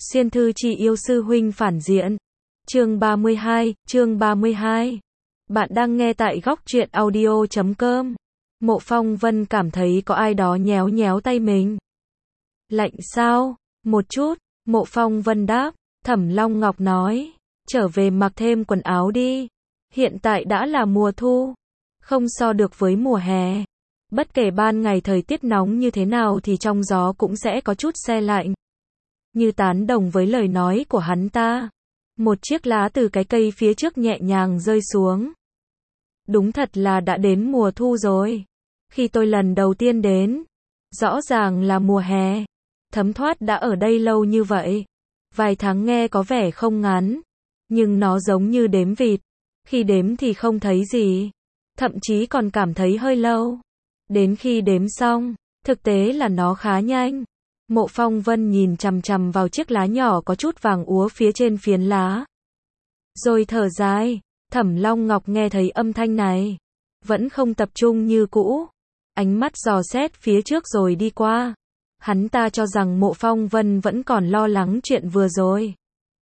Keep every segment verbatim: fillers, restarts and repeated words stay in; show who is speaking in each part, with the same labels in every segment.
Speaker 1: Xuyên thư chi yêu sư huynh phản diện. Chương ba mươi hai, chương ba mươi hai. Bạn đang nghe tại góc truyện audio chấm com. Mộ Phong Vân cảm thấy có ai đó nhéo nhéo tay mình. Lạnh sao? Một chút, Mộ Phong Vân đáp. Thẩm Long Ngọc nói, trở về mặc thêm quần áo đi. Hiện tại đã là mùa thu, không so được với mùa hè. Bất kể ban ngày thời tiết nóng như thế nào thì trong gió cũng sẽ có chút se lạnh. Như tán đồng với lời nói của hắn ta, một chiếc lá từ cái cây phía trước nhẹ nhàng rơi xuống. Đúng thật là đã đến mùa thu rồi. Khi tôi lần đầu tiên đến, rõ ràng là mùa hè. Thấm thoát đã ở đây lâu như vậy. Vài tháng nghe có vẻ không ngắn, nhưng nó giống như đếm vịt. Khi đếm thì không thấy gì, thậm chí còn cảm thấy hơi lâu. Đến khi đếm xong, thực tế là nó khá nhanh. Mộ Phong Vân nhìn chằm chằm vào chiếc lá nhỏ có chút vàng úa phía trên phiến lá. Rồi thở dài. Thẩm Long Ngọc nghe thấy âm thanh này, vẫn không tập trung như cũ. Ánh mắt dò xét phía trước rồi đi qua. Hắn ta cho rằng Mộ Phong Vân vẫn còn lo lắng chuyện vừa rồi.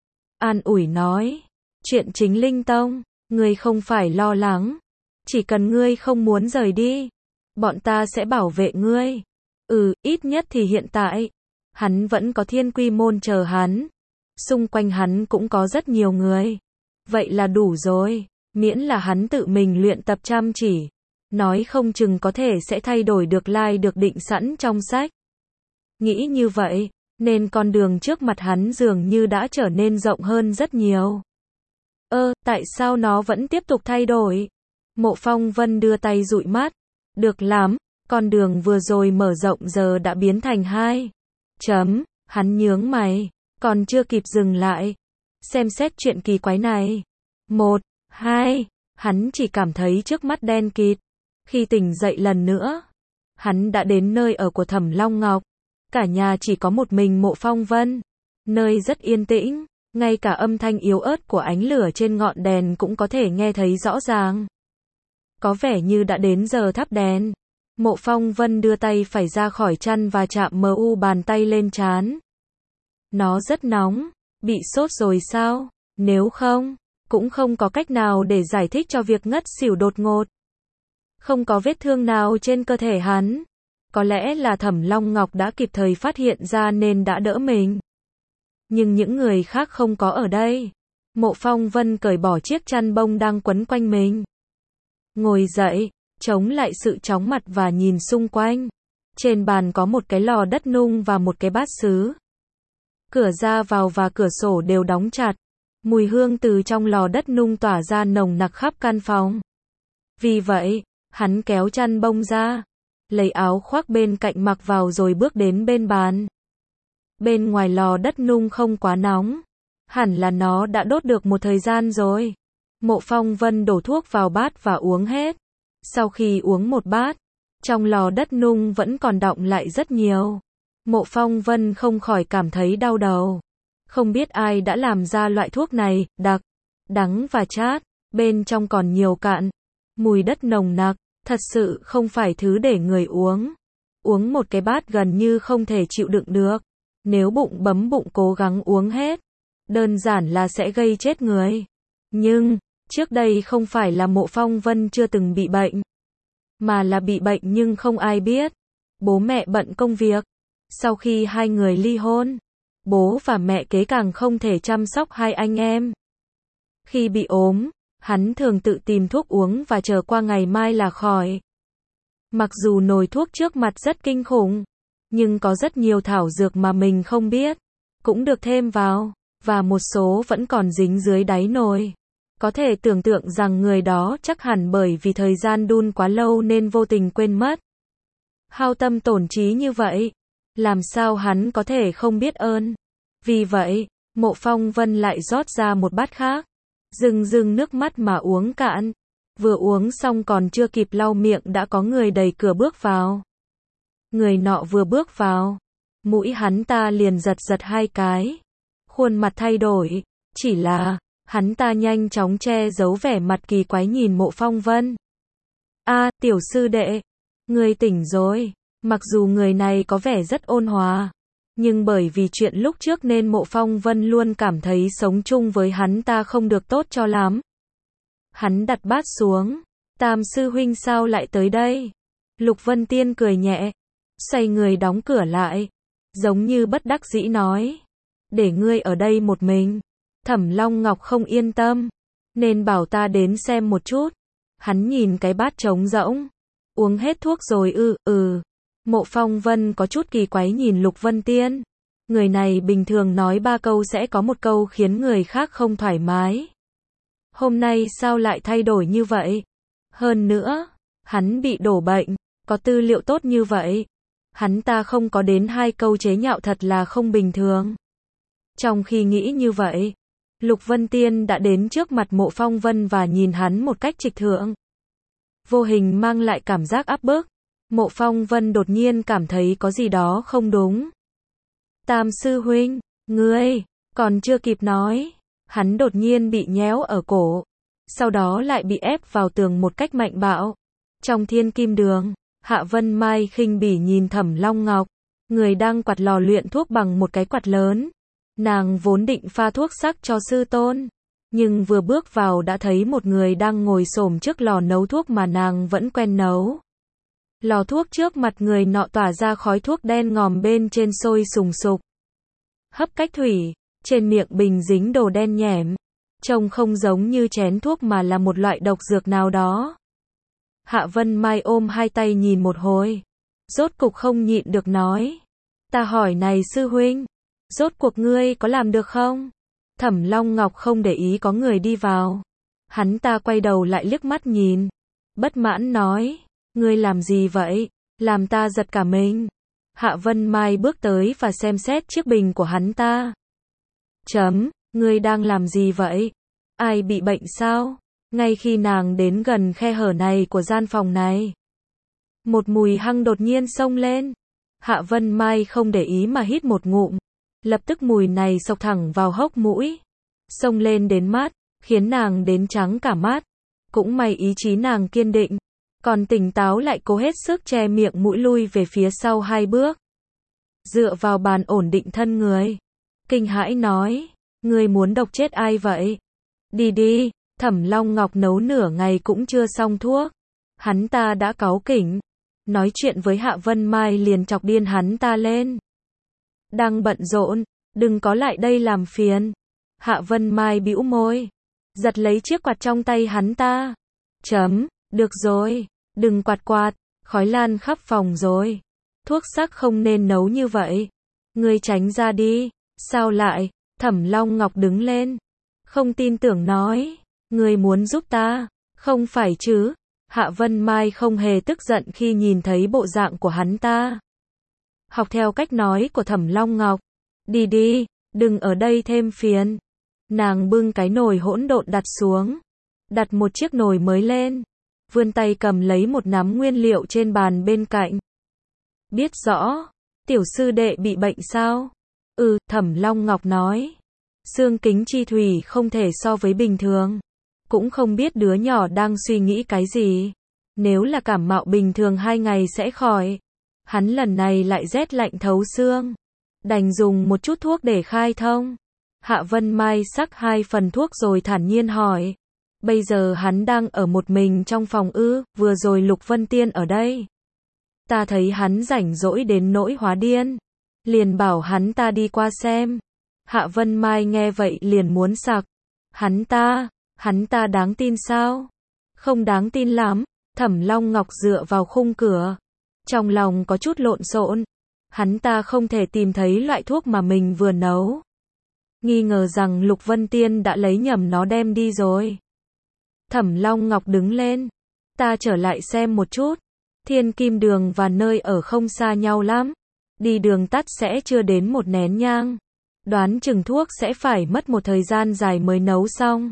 Speaker 1: An ủi nói, chuyện chính linh tông, ngươi không phải lo lắng. Chỉ cần ngươi không muốn rời đi, bọn ta sẽ bảo vệ ngươi. Ừ, ít nhất thì hiện tại, hắn vẫn có Thiên Quy môn chờ hắn. Xung quanh hắn cũng có rất nhiều người. Vậy là đủ rồi, miễn là hắn tự mình luyện tập chăm chỉ. Nói không chừng có thể sẽ thay đổi được lai được định sẵn trong sách. Nghĩ như vậy, nên con đường trước mặt hắn dường như đã trở nên rộng hơn rất nhiều. Ơ, tại sao nó vẫn tiếp tục thay đổi? Mộ Phong Vân đưa tay dụi mắt. Được lắm, con đường vừa rồi mở rộng giờ đã biến thành hai. Chấm, hắn nhướng mày, còn chưa kịp dừng lại. Xem xét chuyện kỳ quái này. Một, hai, hắn chỉ cảm thấy trước mắt đen kịt. Khi tỉnh dậy lần nữa, hắn đã đến nơi ở của Thẩm Long Ngọc. Cả nhà chỉ có một mình Mộ Phong Vân. Nơi rất yên tĩnh, ngay cả âm thanh yếu ớt của ánh lửa trên ngọn đèn cũng có thể nghe thấy rõ ràng. Có vẻ như đã đến giờ thắp đèn. Mộ Phong Vân đưa tay phải ra khỏi chăn và chạm mờ u bàn tay lên trán. Nó rất nóng, bị sốt rồi sao? Nếu không, cũng không có cách nào để giải thích cho việc ngất xỉu đột ngột. Không có vết thương nào trên cơ thể hắn. Có lẽ là Thẩm Long Ngọc đã kịp thời phát hiện ra nên đã đỡ mình. Nhưng những người khác không có ở đây. Mộ Phong Vân cởi bỏ chiếc chăn bông đang quấn quanh mình. Ngồi dậy, chống lại sự chóng mặt và nhìn xung quanh. Trên bàn có một cái lò đất nung và một cái bát sứ. Cửa ra vào và cửa sổ đều đóng chặt. Mùi hương từ trong lò đất nung tỏa ra nồng nặc khắp căn phòng. Vì vậy, hắn kéo chăn bông ra, lấy áo khoác bên cạnh mặc vào rồi bước đến bên bàn. Bên ngoài lò đất nung không quá nóng. Hẳn là nó đã đốt được một thời gian rồi. Mộ Phong Vân đổ thuốc vào bát và uống hết. Sau khi uống một bát, trong lò đất nung vẫn còn đọng lại rất nhiều. Mộ Phong Vân không khỏi cảm thấy đau đầu. Không biết ai đã làm ra loại thuốc này, đặc, đắng và chát, bên trong còn nhiều cạn. Mùi đất nồng nặc, thật sự không phải thứ để người uống. Uống một cái bát gần như không thể chịu đựng được. Nếu bụng bấm bụng cố gắng uống hết, đơn giản là sẽ gây chết người. Nhưng, trước đây không phải là Mộ Phong Vân chưa từng bị bệnh, mà là bị bệnh nhưng không ai biết. Bố mẹ bận công việc. Sau khi hai người ly hôn, bố và mẹ kế càng không thể chăm sóc hai anh em. Khi bị ốm, hắn thường tự tìm thuốc uống và chờ qua ngày mai là khỏi. Mặc dù nồi thuốc trước mặt rất kinh khủng, nhưng có rất nhiều thảo dược mà mình không biết, cũng được thêm vào, và một số vẫn còn dính dưới đáy nồi. Có thể tưởng tượng rằng người đó chắc hẳn bởi vì thời gian đun quá lâu nên vô tình quên mất. Hao tâm tổn trí như vậy, làm sao hắn có thể không biết ơn. Vì vậy, Mộ Phong Vân lại rót ra một bát khác, rưng rưng nước mắt mà uống cạn. Vừa uống xong còn chưa kịp lau miệng đã có người đẩy cửa bước vào. Người nọ vừa bước vào, mũi hắn ta liền giật giật hai cái. Khuôn mặt thay đổi, chỉ là, hắn ta nhanh chóng che giấu vẻ mặt kỳ quái nhìn Mộ Phong Vân. A, tiểu sư đệ, ngươi tỉnh rồi. Mặc dù người này có vẻ rất ôn hòa, Nhưng bởi vì chuyện lúc trước nên Mộ Phong Vân luôn cảm thấy sống chung với hắn ta không được tốt cho lắm. Hắn đặt bát xuống. Tam sư huynh sao lại tới đây? Lục Vân Tiên cười nhẹ, xoay người đóng cửa lại, giống như bất đắc dĩ nói. Để ngươi ở đây một mình. Thẩm Long Ngọc không yên tâm, nên bảo ta đến xem một chút. Hắn nhìn cái bát trống rỗng. Uống hết thuốc rồi ư, ừ. Mộ Phong Vân có chút kỳ quái nhìn Lục Vân Tiên. Người này bình thường nói ba câu sẽ có một câu khiến người khác không thoải mái. Hôm nay sao lại thay đổi như vậy? Hơn nữa, hắn bị đổ bệnh, có tư liệu tốt như vậy. Hắn ta không có đến hai câu chế nhạo thật là không bình thường. Trong khi nghĩ như vậy, Lục Vân Tiên đã đến trước mặt Mộ Phong Vân và nhìn hắn một cách trịch thượng. Vô hình mang lại cảm giác áp bức. Mộ Phong Vân đột nhiên cảm thấy có gì đó không đúng. Tam sư huynh, ngươi, còn chưa kịp nói, hắn đột nhiên bị nhéo ở cổ, sau đó lại bị ép vào tường một cách mạnh bạo. Trong thiên kim đường, Hạ Vân Mai khinh bỉ nhìn Thẩm Long Ngọc, người đang quạt lò luyện thuốc bằng một cái quạt lớn. Nàng vốn định pha thuốc sắc cho sư tôn, nhưng vừa bước vào đã thấy một người đang ngồi xổm trước lò nấu thuốc mà nàng vẫn quen nấu. Lò thuốc trước mặt người nọ tỏa ra khói thuốc đen ngòm, bên trên sôi sùng sục. Hấp cách thủy, trên miệng bình dính đồ đen nhẻm, trông không giống như chén thuốc mà là một loại độc dược nào đó. Hạ Vân Mai ôm hai tay nhìn một hồi, rốt cục không nhịn được nói. Ta hỏi này sư huynh, rốt cuộc ngươi có làm được không? Thẩm Long Ngọc không để ý có người đi vào. Hắn ta quay đầu lại liếc mắt nhìn, bất mãn nói. Ngươi làm gì vậy? Làm ta giật cả mình. Hạ Vân Mai bước tới và xem xét chiếc bình của hắn ta. Chấm, ngươi đang làm gì vậy? Ai bị bệnh sao? Ngay khi nàng đến gần khe hở này của gian phòng này, một mùi hăng đột nhiên xông lên. Hạ Vân Mai không để ý mà hít một ngụm. Lập tức mùi này xộc thẳng vào hốc mũi, xông lên đến mắt, khiến nàng đến trắng cả mắt. Cũng may ý chí nàng kiên định, còn tỉnh táo lại cố hết sức che miệng mũi lui về phía sau hai bước. Dựa vào bàn ổn định thân người, kinh hãi nói, ngươi muốn độc chết ai vậy? Đi đi, Thẩm Long Ngọc nấu nửa ngày cũng chưa xong thuốc. Hắn ta đã cáu kỉnh, nói chuyện với Hạ Vân Mai liền chọc điên hắn ta lên. Đang bận rộn, đừng có lại đây làm phiền. Hạ Vân Mai bĩu môi, giật lấy chiếc quạt trong tay hắn ta. Chấm, được rồi, đừng quạt quạt, khói lan khắp phòng rồi. Thuốc sắc không nên nấu như vậy. Ngươi tránh ra đi. Sao lại? Thẩm Long Ngọc đứng lên, không tin tưởng nói, ngươi muốn giúp ta, không phải chứ? Hạ Vân Mai không hề tức giận khi nhìn thấy bộ dạng của hắn ta. Học theo cách nói của Thẩm Long Ngọc. Đi đi, đừng ở đây thêm phiền. Nàng bưng cái nồi hỗn độn đặt xuống, đặt một chiếc nồi mới lên, vươn tay cầm lấy một nắm nguyên liệu trên bàn bên cạnh. Biết rõ, tiểu sư đệ bị bệnh sao? Ừ, Thẩm Long Ngọc nói. Xương kính chi thủy không thể so với bình thường. Cũng không biết đứa nhỏ đang suy nghĩ cái gì. Nếu là cảm mạo bình thường hai ngày sẽ khỏi. Hắn lần này lại rét lạnh thấu xương. Đành dùng một chút thuốc để khai thông. Hạ Vân Mai sắc hai phần thuốc rồi thản nhiên hỏi. Bây giờ hắn đang ở một mình trong phòng ư? Vừa rồi Lục Vân Tiên ở đây. Ta thấy hắn rảnh rỗi đến nỗi hóa điên. Liền bảo hắn ta đi qua xem. Hạ Vân Mai nghe vậy liền muốn sặc. Hắn ta, hắn ta đáng tin sao? Không đáng tin lắm. Thẩm Long Ngọc dựa vào khung cửa, trong lòng có chút lộn xộn. Hắn ta không thể tìm thấy loại thuốc mà mình vừa nấu. Nghi ngờ rằng Lục Vân Tiên đã lấy nhầm nó đem đi rồi. Thẩm Long Ngọc đứng lên. Ta trở lại xem một chút. Thiên Kim Đường và nơi ở không xa nhau lắm. Đi đường tắt sẽ chưa đến một nén nhang. Đoán chừng thuốc sẽ phải mất một thời gian dài mới nấu xong.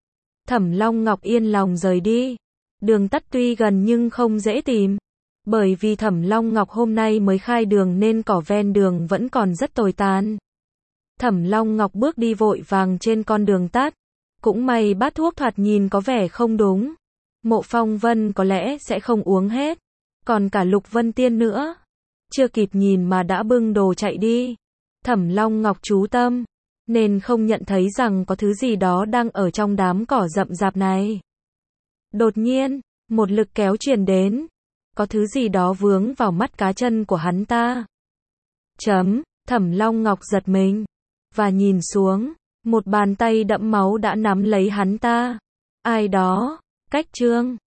Speaker 1: Thẩm Long Ngọc yên lòng rời đi. Đường tắt tuy gần nhưng không dễ tìm. Bởi vì Thẩm Long Ngọc hôm nay mới khai đường nên cỏ ven đường vẫn còn rất tồi tàn. Thẩm Long Ngọc bước đi vội vàng trên con đường tắt. Cũng may bát thuốc thoạt nhìn có vẻ không đúng. Mộ Phong Vân có lẽ sẽ không uống hết. Còn cả Lục Vân Tiên nữa. Chưa kịp nhìn mà đã bưng đồ chạy đi. Thẩm Long Ngọc chú tâm, nên không nhận thấy rằng có thứ gì đó đang ở trong đám cỏ rậm rạp này. Đột nhiên, một lực kéo truyền đến. Có thứ gì đó vướng vào mắt cá chân của hắn ta. Chấm, Thẩm Long Ngọc giật mình. Và nhìn xuống, một bàn tay đẫm máu đã nắm lấy hắn ta. Ai đó, cách Trương.